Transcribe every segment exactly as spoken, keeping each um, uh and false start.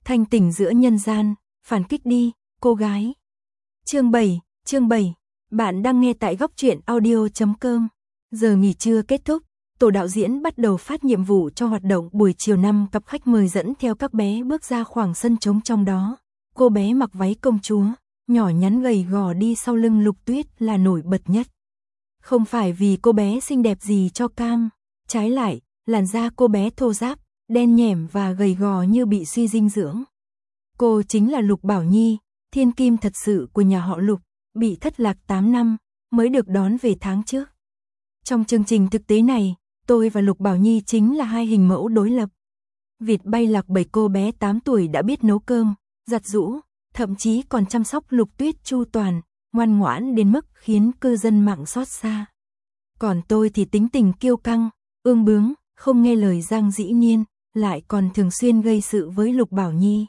thanh tỉnh giữa nhân gian, phản kích đi, cô gái. Chương bảy, chương bảy. Bạn đang nghe tại góc truyện audio chấm com. Giờ nghỉ trưa kết thúc, tổ đạo diễn bắt đầu phát nhiệm vụ cho hoạt động buổi chiều. Năm cặp khách mời dẫn theo các bé bước ra khoảng sân trống, trong đó cô bé mặc váy công chúa, nhỏ nhắn gầy gò đi sau lưng Lục Tuyết là nổi bật nhất. Không phải vì cô bé xinh đẹp gì cho cam, trái lại, làn da cô bé thô ráp, đen nhẻm và gầy gò như bị suy dinh dưỡng. Cô chính là Lục Bảo Nhi, thiên kim thật sự của nhà họ Lục, bị thất lạc tám năm, mới được đón về tháng trước. Trong chương trình thực tế này, tôi và Lục Bảo Nhi chính là hai hình mẫu đối lập. Vịt bay lạc bảy, cô bé tám tuổi đã biết nấu cơm, giặt giũ, thậm chí còn chăm sóc Lục Tuyết chu toàn, ngoan ngoãn đến mức khiến cư dân mạng xót xa. Còn tôi thì tính tình kiêu căng, ương bướng, không nghe lời Giang Dĩ Niên, lại còn thường xuyên gây sự với Lục Bảo Nhi.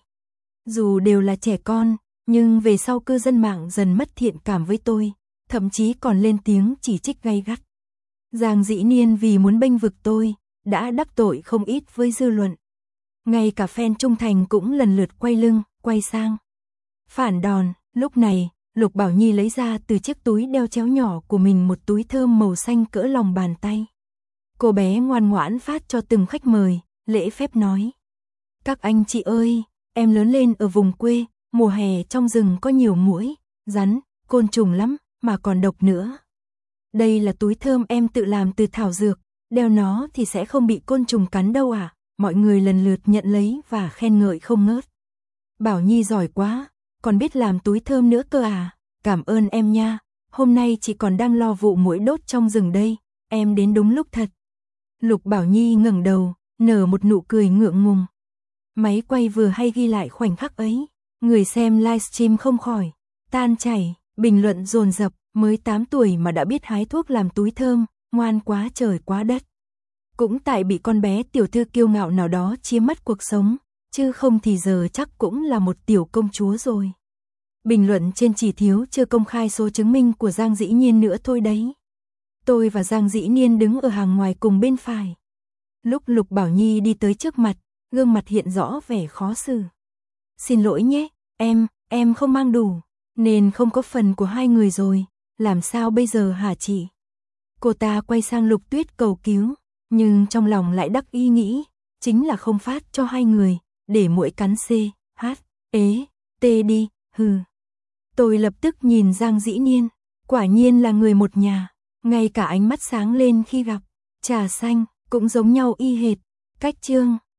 Dù đều là trẻ con, nhưng về sau cư dân mạng dần mất thiện cảm với tôi, thậm chí còn lên tiếng chỉ trích gay gắt. Giang Dĩ Niên vì muốn bênh vực tôi, đã đắc tội không ít với dư luận. Ngay cả fan trung thành cũng lần lượt quay lưng, quay sang. Phản đòn, lúc này, Lục Bảo Nhi lấy ra từ chiếc túi đeo chéo nhỏ của mình một túi thơm màu xanh cỡ lòng bàn tay. Cô bé ngoan ngoãn phát cho từng khách mời, lễ phép nói. Các anh chị ơi, em lớn lên ở vùng quê, mùa hè trong rừng có nhiều muỗi, rắn, côn trùng lắm, mà còn độc nữa. Đây là túi thơm em tự làm từ thảo dược, đeo nó thì sẽ không bị côn trùng cắn đâu à. Mọi người lần lượt nhận lấy và khen ngợi không ngớt. Bảo Nhi giỏi quá, còn biết làm túi thơm nữa cơ à, cảm ơn em nha, hôm nay chị còn đang lo vụ muỗi đốt trong rừng đây, em đến đúng lúc thật. Lục Bảo Nhi ngẩng đầu, nở một nụ cười ngượng ngùng. Máy quay vừa hay ghi lại khoảnh khắc ấy, người xem livestream không khỏi tan chảy, bình luận dồn dập, mới tám tuổi mà đã biết hái thuốc làm túi thơm, ngoan quá trời quá đất. Cũng tại bị con bé tiểu thư kiêu ngạo nào đó chiếm mất cuộc sống, chứ không thì giờ chắc cũng là một tiểu công chúa rồi. Bình luận trên chỉ thiếu chưa công khai số chứng minh của Giang Dĩ Niên nữa thôi đấy. Tôi và Giang Dĩ Niên đứng ở hàng ngoài cùng bên phải. Lúc Lục Bảo Nhi đi tới trước mặt, gương mặt hiện rõ vẻ khó xử. Xin lỗi nhé, em, em không mang đủ, nên không có phần của hai người rồi, làm sao bây giờ hả chị? Cô ta quay sang Lục Tuyết cầu cứu, nhưng trong lòng lại đắc ý nghĩ, chính là không phát cho hai người, để muỗi cắn C, H, ế, T đi, hừ. Tôi lập tức nhìn Giang Dĩ Niên, quả nhiên là người một nhà, ngay cả ánh mắt sáng lên khi gặp. Trà xanh, cũng giống nhau y hệt, cách chương.